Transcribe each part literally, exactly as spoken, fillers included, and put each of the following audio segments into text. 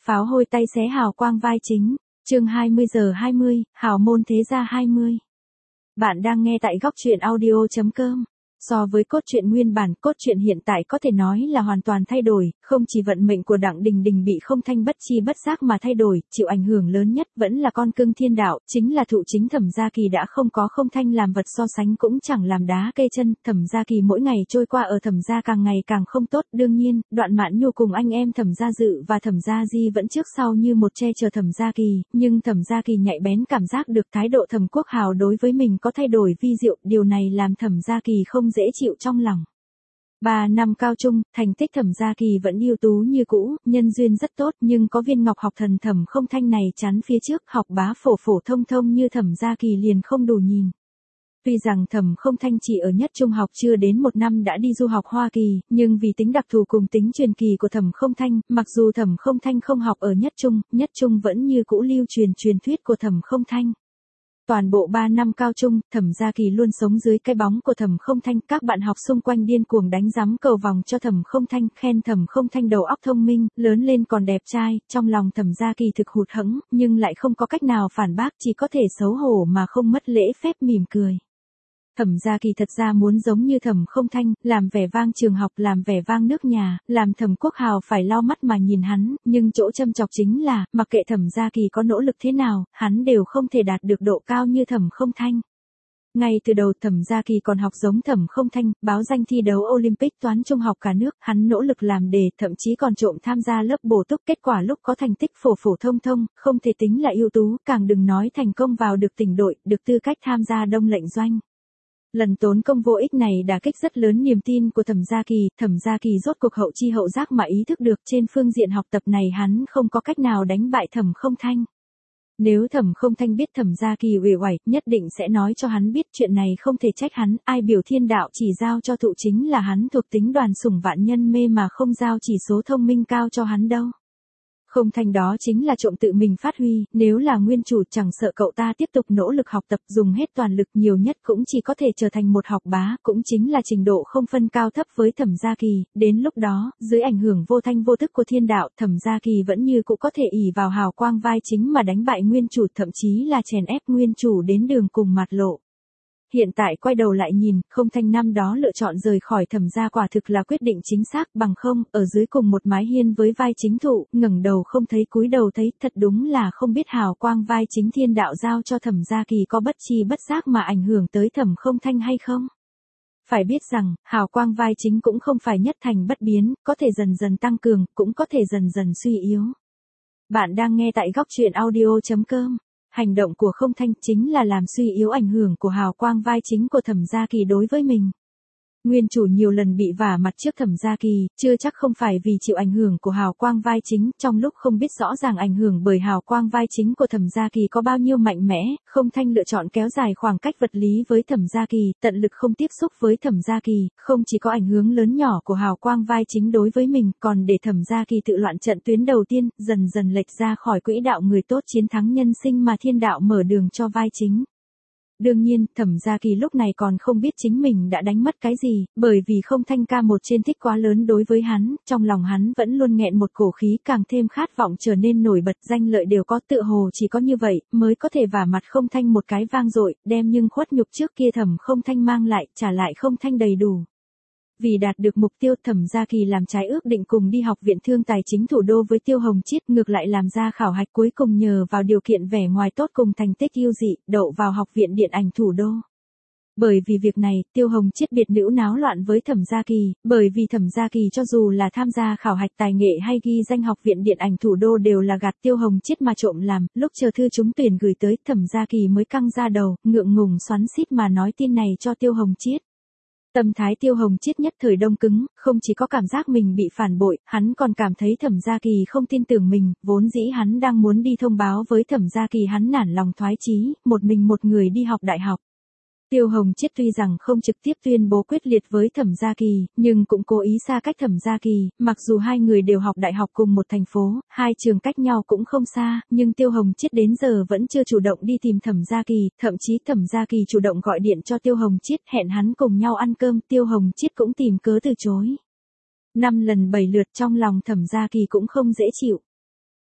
Pháo hôi tay xé hào quang vai chính, chương hai mươi giờ hai mươi, hào môn thế gia hai mươi. Bạn đang nghe tại góc truyện audio chấm com. So với cốt truyện nguyên bản, cốt truyện hiện tại có thể nói là hoàn toàn thay đổi, không chỉ vận mệnh của Đặng Đình Đình bị không thanh bất chi bất giác mà thay đổi, chịu ảnh hưởng lớn nhất vẫn là con cưng thiên đạo, chính là Thụ Chính Thẩm Gia Kỳ đã không có không thanh làm vật so sánh cũng chẳng làm đá cây chân, Thẩm Gia Kỳ mỗi ngày trôi qua ở Thẩm Gia càng ngày càng không tốt, đương nhiên, Đoạn Mạn Nhu cùng anh em Thẩm Gia Dự và Thẩm Gia Di vẫn trước sau như một che chở Thẩm Gia Kỳ, nhưng Thẩm Gia Kỳ nhạy bén cảm giác được thái độ Thẩm Quốc Hào đối với mình có thay đổi vi diệu, điều này làm Thẩm Gia Kỳ không dễ chịu trong lòng. Ba năm cao trung, thành tích Thẩm Gia Kỳ vẫn ưu tú như cũ, nhân duyên rất tốt nhưng có viên ngọc học thần Thẩm Không Thanh này chắn phía trước, học bá phổ phổ thông thông như Thẩm Gia Kỳ liền không đủ nhìn. Tuy rằng Thẩm Không Thanh chỉ ở nhất trung học chưa đến một năm đã đi du học Hoa Kỳ, nhưng vì tính đặc thù cùng tính truyền kỳ của Thẩm Không Thanh, mặc dù Thẩm Không Thanh không học ở nhất trung, nhất trung vẫn như cũ lưu truyền truyền thuyết của Thẩm Không Thanh. Toàn bộ ba năm cao trung, Thẩm Gia Kỳ luôn sống dưới cái bóng của Thẩm Không Thanh, các bạn học xung quanh điên cuồng đánh giám cầu vòng cho Thẩm Không Thanh, khen Thẩm Không Thanh đầu óc thông minh, lớn lên còn đẹp trai, trong lòng Thẩm Gia Kỳ thực hụt hẫng, nhưng lại không có cách nào phản bác, chỉ có thể xấu hổ mà không mất lễ phép mỉm cười. Thẩm Gia Kỳ thật ra muốn giống như Thẩm Không Thanh, làm vẻ vang trường học, làm vẻ vang nước nhà, làm Thẩm Quốc Hào phải lau mắt mà nhìn hắn, nhưng chỗ châm chọc chính là, mặc kệ Thẩm Gia Kỳ có nỗ lực thế nào, hắn đều không thể đạt được độ cao như Thẩm Không Thanh. Ngay từ đầu Thẩm Gia Kỳ còn học giống Thẩm Không Thanh, báo danh thi đấu Olympic toán trung học cả nước, hắn nỗ lực làm đề, thậm chí còn trộm tham gia lớp bổ túc, kết quả lúc có thành tích phổ phổ thông thông, không thể tính là ưu tú, càng đừng nói thành công vào được tỉnh đội, được tư cách tham gia Đông lệnh doanh. Lần tốn công vô ích này đả kích rất lớn niềm tin của Thẩm Gia Kỳ, Thẩm Gia Kỳ rốt cuộc hậu chi hậu giác mà ý thức được trên phương diện học tập này hắn không có cách nào đánh bại Thẩm Không Thanh. Nếu Thẩm Không Thanh biết Thẩm Gia Kỳ uể oải, nhất định sẽ nói cho hắn biết chuyện này không thể trách hắn, ai biểu thiên đạo chỉ giao cho Thụ Chính là hắn thuộc tính đoàn sủng vạn nhân mê mà không giao chỉ số thông minh cao cho hắn đâu. Không Thanh đó chính là trộm tự mình phát huy, nếu là nguyên chủ chẳng sợ cậu ta tiếp tục nỗ lực học tập dùng hết toàn lực nhiều nhất cũng chỉ có thể trở thành một học bá, cũng chính là trình độ không phân cao thấp với Thẩm Gia Kỳ, đến lúc đó, dưới ảnh hưởng vô thanh vô tức của thiên đạo, Thẩm Gia Kỳ vẫn như cũng có thể ỷ vào hào quang vai chính mà đánh bại nguyên chủ, thậm chí là chèn ép nguyên chủ đến đường cùng mặt lộ. Hiện tại quay đầu lại nhìn, Không Thanh năm đó lựa chọn rời khỏi Thẩm gia quả thực là quyết định chính xác, bằng không, ở dưới cùng một mái hiên với vai chính Thụ, ngẩng đầu không thấy cúi đầu thấy, thật đúng là không biết hào quang vai chính thiên đạo giao cho Thẩm Gia Kỳ có bất chi bất giác mà ảnh hưởng tới Thẩm Không Thanh hay không. Phải biết rằng, hào quang vai chính cũng không phải nhất thành bất biến, có thể dần dần tăng cường, cũng có thể dần dần suy yếu. Bạn đang nghe tại góc truyện audio chấm com. Hành động của Không Thanh chính là làm suy yếu ảnh hưởng của hào quang vai chính của Thẩm Gia Kỳ đối với mình. Nguyên chủ nhiều lần bị vả mặt trước Thẩm Gia Kỳ, chưa chắc không phải vì chịu ảnh hưởng của hào quang vai chính, trong lúc không biết rõ ràng ảnh hưởng bởi hào quang vai chính của Thẩm Gia Kỳ có bao nhiêu mạnh mẽ, Không Thanh lựa chọn kéo dài khoảng cách vật lý với Thẩm Gia Kỳ, tận lực không tiếp xúc với Thẩm Gia Kỳ, không chỉ có ảnh hưởng lớn nhỏ của hào quang vai chính đối với mình, còn để Thẩm Gia Kỳ tự loạn trận tuyến đầu tiên, dần dần lệch ra khỏi quỹ đạo người tốt chiến thắng nhân sinh mà thiên đạo mở đường cho vai chính. Đương nhiên, Thẩm Gia Kỳ lúc này còn không biết chính mình đã đánh mất cái gì, bởi vì Không Thanh ca một trên thích quá lớn đối với hắn, trong lòng hắn vẫn luôn nghẹn một cổ khí càng thêm khát vọng trở nên nổi bật, danh lợi đều có, tựa hồ chỉ có như vậy, mới có thể vả mặt Không Thanh một cái vang dội, đem nhưng khuất nhục trước kia Thẩm Không Thanh mang lại, trả lại Không Thanh đầy đủ. Vì đạt được mục tiêu, Thẩm Gia Kỳ làm trái ước định cùng đi học viện thương tài chính thủ đô với Tiêu Hồng Chiết, ngược lại làm ra khảo hạch cuối cùng nhờ vào điều kiện vẻ ngoài tốt cùng thành tích ưu dị, đậu vào học viện điện ảnh thủ đô. Bởi vì việc này, Tiêu Hồng Chiết biệt nữ náo loạn với Thẩm Gia Kỳ, bởi vì Thẩm Gia Kỳ cho dù là tham gia khảo hạch tài nghệ hay ghi danh học viện điện ảnh thủ đô đều là gạt Tiêu Hồng Chiết mà trộm làm, lúc chờ thư trúng tuyển gửi tới, Thẩm Gia Kỳ mới căng ra đầu, ngượng ngùng xoắn xít mà nói tin này cho Tiêu Hồng Chiết. Tâm thái Tiêu Hồng Chiết nhất thời đông cứng, không chỉ có cảm giác mình bị phản bội, hắn còn cảm thấy Thẩm Gia Kỳ không tin tưởng mình, vốn dĩ hắn đang muốn đi thông báo với Thẩm Gia Kỳ hắn nản lòng thoái chí, một mình một người đi học đại học. Tiêu Hồng Chiết tuy rằng không trực tiếp tuyên bố quyết liệt với Thẩm Gia Kỳ, nhưng cũng cố ý xa cách Thẩm Gia Kỳ, mặc dù hai người đều học đại học cùng một thành phố, hai trường cách nhau cũng không xa, nhưng Tiêu Hồng Chiết đến giờ vẫn chưa chủ động đi tìm Thẩm Gia Kỳ, thậm chí Thẩm Gia Kỳ chủ động gọi điện cho Tiêu Hồng Chiết hẹn hắn cùng nhau ăn cơm, Tiêu Hồng Chiết cũng tìm cớ từ chối. Năm lần bảy lượt trong lòng Thẩm Gia Kỳ cũng không dễ chịu.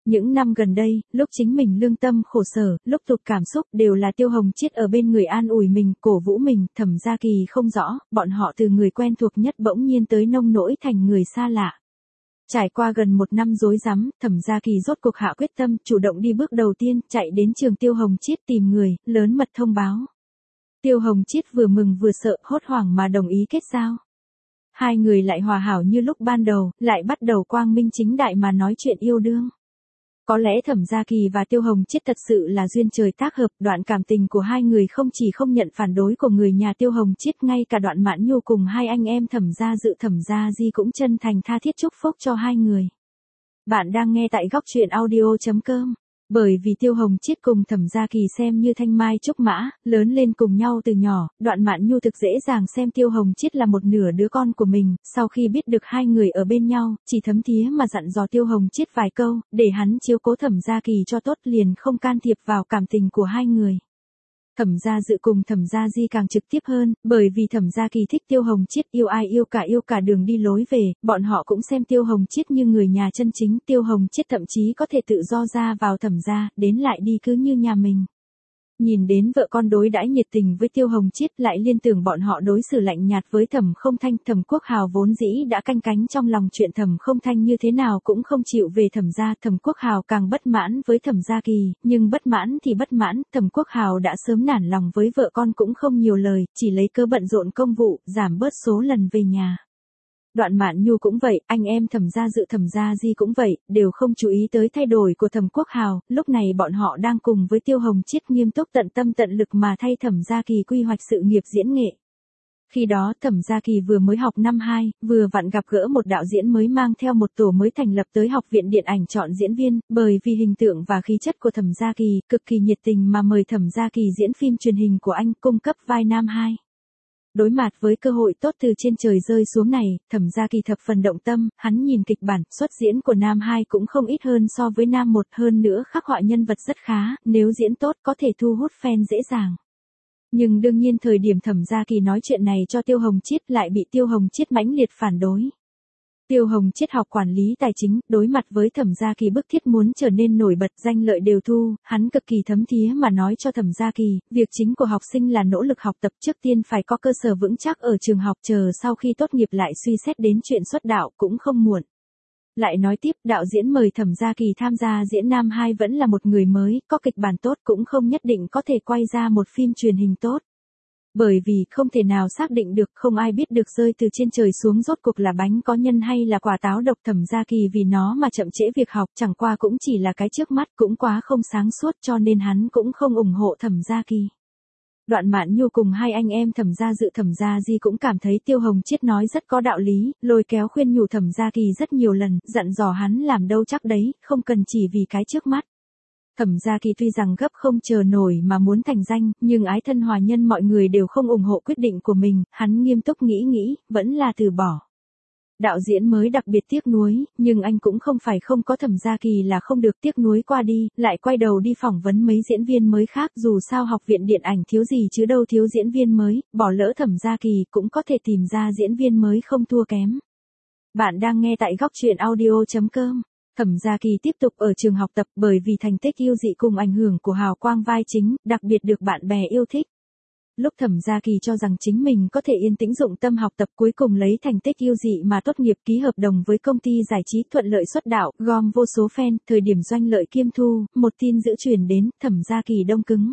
Những năm gần đây, lúc chính mình lương tâm khổ sở, lúc tụt cảm xúc đều là Tiêu Hồng Chiết ở bên người an ủi mình, cổ vũ mình, Thẩm Gia Kỳ không rõ, bọn họ từ người quen thuộc nhất bỗng nhiên tới nông nỗi thành người xa lạ. Trải qua gần một năm rối rắm, Thẩm Gia Kỳ rốt cuộc hạ quyết tâm, chủ động đi bước đầu tiên, chạy đến trường Tiêu Hồng Chiết tìm người, lớn mật thông báo. Tiêu Hồng Chiết vừa mừng vừa sợ, hốt hoảng mà đồng ý kết giao. Hai người lại hòa hảo như lúc ban đầu, lại bắt đầu quang minh chính đại mà nói chuyện yêu đương. Có lẽ Thẩm Gia Kỳ và Tiêu Hồng Chiết thật sự là duyên trời tác hợp, đoạn cảm tình của hai người không chỉ không nhận phản đối của người nhà Tiêu Hồng Chiết, ngay cả Đoạn Mãn Nhu cùng hai anh em Thẩm Gia Dự Thẩm Gia Di cũng chân thành tha thiết chúc phúc cho hai người. Bạn đang nghe tại góc truyện audio chấm com. Bởi vì Tiêu Hồng Chiết cùng Thẩm Gia Kỳ xem như thanh mai trúc mã, lớn lên cùng nhau từ nhỏ, Đoạn Mãn Nhu thực dễ dàng xem Tiêu Hồng Chiết là một nửa đứa con của mình, sau khi biết được hai người ở bên nhau, chỉ thấm thía mà dặn dò Tiêu Hồng Chiết vài câu, để hắn chiếu cố Thẩm Gia Kỳ cho tốt, liền không can thiệp vào cảm tình của hai người. Thẩm Gia Dự cùng Thẩm Gia Di càng trực tiếp hơn, bởi vì Thẩm Gia Kỳ thích Tiêu Hồng Chiết, yêu ai yêu cả yêu cả đường đi lối về, bọn họ cũng xem Tiêu Hồng Chiết như người nhà chân chính, Tiêu Hồng Chiết thậm chí có thể tự do ra vào Thẩm Gia, đến lại đi cứ như nhà mình. Nhìn đến vợ con đối đãi nhiệt tình với Tiêu Hồng Chiết, lại liên tưởng bọn họ đối xử lạnh nhạt với Thẩm Không Thanh, Thẩm Quốc Hào vốn dĩ đã canh cánh trong lòng chuyện Thẩm Không Thanh như thế nào cũng không chịu về Thẩm Gia, Thẩm Quốc Hào càng bất mãn với Thẩm Gia Kỳ, nhưng bất mãn thì bất mãn, Thẩm Quốc Hào đã sớm nản lòng với vợ con cũng không nhiều lời, chỉ lấy cớ bận rộn công vụ, giảm bớt số lần về nhà. Đoạn Mạn Nhu cũng vậy, anh em Thẩm Gia Dự Thẩm Gia Di cũng vậy, đều không chú ý tới thay đổi của Thẩm Quốc Hào, lúc này bọn họ đang cùng với Tiêu Hồng Chiết nghiêm túc tận tâm tận lực mà thay Thẩm Gia Kỳ quy hoạch sự nghiệp diễn nghệ. Khi đó Thẩm Gia Kỳ vừa mới học năm hai, vừa vặn gặp gỡ một đạo diễn mới mang theo một tổ mới thành lập tới học viện điện ảnh chọn diễn viên, bởi vì hình tượng và khí chất của Thẩm Gia Kỳ, cực kỳ nhiệt tình mà mời Thẩm Gia Kỳ diễn phim truyền hình của anh, cung cấp vai nam hai. Đối mặt với cơ hội tốt từ trên trời rơi xuống này, Thẩm Gia Kỳ thập phần động tâm, hắn nhìn kịch bản, xuất diễn của nam hai cũng không ít hơn so với nam một, hơn nữa khắc họa nhân vật rất khá, nếu diễn tốt có thể thu hút fan dễ dàng. Nhưng đương nhiên thời điểm Thẩm Gia Kỳ nói chuyện này cho Tiêu Hồng Chiết lại bị Tiêu Hồng Chiết mãnh liệt phản đối. Tiêu Hồng Chiết học quản lý tài chính, đối mặt với Thẩm Gia Kỳ bức thiết muốn trở nên nổi bật, danh lợi đều thu, hắn cực kỳ thấm thía mà nói cho Thẩm Gia Kỳ, việc chính của học sinh là nỗ lực học tập, trước tiên phải có cơ sở vững chắc ở trường học, chờ sau khi tốt nghiệp lại suy xét đến chuyện xuất đạo cũng không muộn. Lại nói tiếp, đạo diễn mời Thẩm Gia Kỳ tham gia diễn nam hai vẫn là một người mới, có kịch bản tốt cũng không nhất định có thể quay ra một phim truyền hình tốt. Bởi vì không thể nào xác định được, không ai biết được rơi từ trên trời xuống rốt cuộc là bánh có nhân hay là quả táo độc. Thẩm Gia Kỳ vì nó mà chậm trễ việc học, chẳng qua cũng chỉ là cái trước mắt, cũng quá không sáng suốt, cho nên hắn cũng không ủng hộ Thẩm Gia Kỳ. Đoạn Mạn Nhu cùng hai anh em Thẩm Gia Dự Thẩm Gia Di cũng cảm thấy Tiêu Hồng Chiết nói rất có đạo lý, lôi kéo khuyên nhủ Thẩm Gia Kỳ rất nhiều lần, dặn dò hắn làm đâu chắc đấy, không cần chỉ vì cái trước mắt. Thẩm Gia Kỳ tuy rằng gấp không chờ nổi mà muốn thành danh, nhưng ái thân hòa nhân mọi người đều không ủng hộ quyết định của mình, hắn nghiêm túc nghĩ nghĩ, vẫn là từ bỏ. Đạo diễn mới đặc biệt tiếc nuối, nhưng anh cũng không phải không có Thẩm Gia Kỳ là không được, tiếc nuối qua đi, lại quay đầu đi phỏng vấn mấy diễn viên mới khác, dù sao học viện điện ảnh thiếu gì chứ đâu thiếu diễn viên mới, bỏ lỡ Thẩm Gia Kỳ cũng có thể tìm ra diễn viên mới không thua kém. Bạn đang nghe tại góc truyện audio chấm com. Thẩm Gia Kỳ tiếp tục ở trường học tập, bởi vì thành tích yêu dị cùng ảnh hưởng của hào quang vai chính, đặc biệt được bạn bè yêu thích. Lúc Thẩm Gia Kỳ cho rằng chính mình có thể yên tĩnh dụng tâm học tập, cuối cùng lấy thành tích yêu dị mà tốt nghiệp, ký hợp đồng với công ty giải trí, thuận lợi xuất đạo, gom vô số fan, thời điểm doanh lợi kiêm thu, một tin dữ truyền đến, Thẩm Gia Kỳ đông cứng.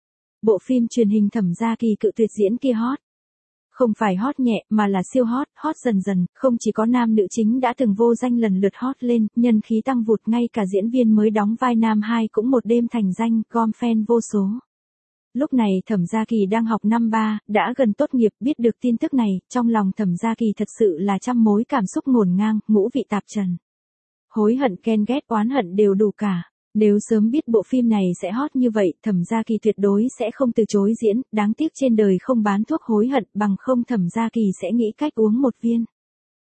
Bộ phim truyền hình Thẩm Gia Kỳ cự tuyệt diễn kia hot. Không phải hot nhẹ, mà là siêu hot, hot dần dần, không chỉ có nam nữ chính đã từng vô danh lần lượt hot lên, nhân khí tăng vụt, ngay cả diễn viên mới đóng vai nam hai cũng một đêm thành danh, gom fan vô số. Lúc này Thẩm Gia Kỳ đang học năm ba, đã gần tốt nghiệp, biết được tin tức này, trong lòng Thẩm Gia Kỳ thật sự là trăm mối cảm xúc ngổn ngang, ngũ vị tạp trần. Hối hận, ghen ghét, oán hận đều đủ cả. Nếu sớm biết bộ phim này sẽ hot như vậy, Thẩm Gia Kỳ tuyệt đối sẽ không từ chối diễn, đáng tiếc trên đời không bán thuốc hối hận, bằng không Thẩm Gia Kỳ sẽ nghĩ cách uống một viên.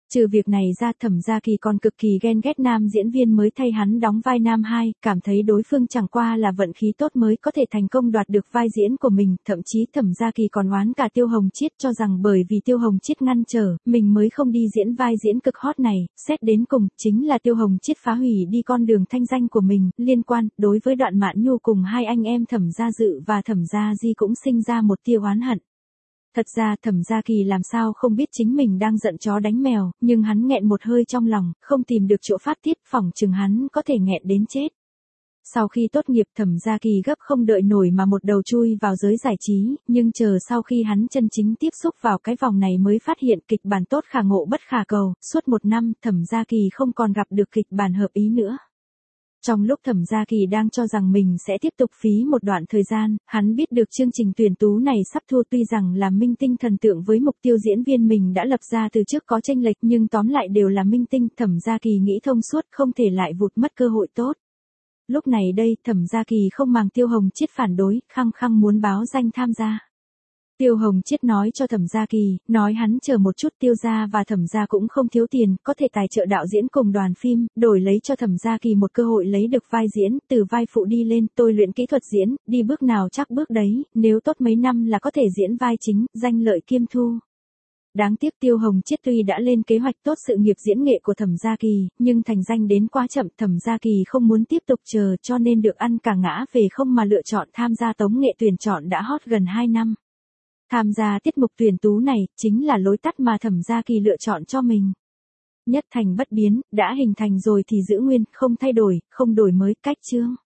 Trừ việc này ra, Thẩm Gia Kỳ còn cực kỳ ghen ghét nam diễn viên mới thay hắn đóng vai nam hai, cảm thấy đối phương chẳng qua là vận khí tốt mới có thể thành công đoạt được vai diễn của mình, thậm chí Thẩm Gia Kỳ còn oán cả Tiêu Hồng Chiết, cho rằng bởi vì Tiêu Hồng Chiết ngăn trở, mình mới không đi diễn vai diễn cực hot này, xét đến cùng, chính là Tiêu Hồng Chiết phá hủy đi con đường thanh danh của mình, liên quan, đối với Đoạn Mạn Nhu cùng hai anh em Thẩm Gia Dự và Thẩm Gia Di cũng sinh ra một tia oán hận. Thật ra Thẩm Gia Kỳ làm sao không biết chính mình đang giận chó đánh mèo, nhưng hắn nghẹn một hơi trong lòng, không tìm được chỗ phát tiết, phỏng chừng hắn có thể nghẹn đến chết. Sau khi tốt nghiệp, Thẩm Gia Kỳ gấp không đợi nổi mà một đầu chui vào giới giải trí, nhưng chờ sau khi hắn chân chính tiếp xúc vào cái vòng này mới phát hiện kịch bản tốt khả ngộ bất khả cầu, suốt một năm Thẩm Gia Kỳ không còn gặp được kịch bản hợp ý nữa. Trong lúc Thẩm Gia Kỳ đang cho rằng mình sẽ tiếp tục phí một đoạn thời gian, hắn biết được chương trình tuyển tú này sắp thua, tuy rằng là minh tinh thần tượng với mục tiêu diễn viên mình đã lập ra từ trước có chênh lệch, nhưng tóm lại đều là minh tinh, Thẩm Gia Kỳ nghĩ thông suốt, không thể lại vụt mất cơ hội tốt. Lúc này đây, Thẩm Gia Kỳ không màng Tiêu Hồng Chiết phản đối, khăng khăng muốn báo danh tham gia. Tiêu Hồng Chiết nói cho Thẩm Gia Kỳ, nói hắn chờ một chút, Tiêu gia và Thẩm gia cũng không thiếu tiền, có thể tài trợ đạo diễn cùng đoàn phim, đổi lấy cho Thẩm Gia Kỳ một cơ hội lấy được vai diễn, từ vai phụ đi lên, tôi luyện kỹ thuật diễn, đi bước nào chắc bước đấy, nếu tốt mấy năm là có thể diễn vai chính, danh lợi kiêm thu. Đáng tiếc Tiêu Hồng Chiết tuy đã lên kế hoạch tốt sự nghiệp diễn nghệ của Thẩm Gia Kỳ, nhưng thành danh đến quá chậm, Thẩm Gia Kỳ không muốn tiếp tục chờ, cho nên được ăn cả ngã về không mà lựa chọn tham gia tống nghệ tuyển chọn đã hot gần hai năm. Tham gia tiết mục tuyển tú này, chính là lối tắt mà Thẩm Gia Kỳ lựa chọn cho mình. Nhất thành bất biến, đã hình thành rồi thì giữ nguyên, không thay đổi, không đổi mới, cách chương.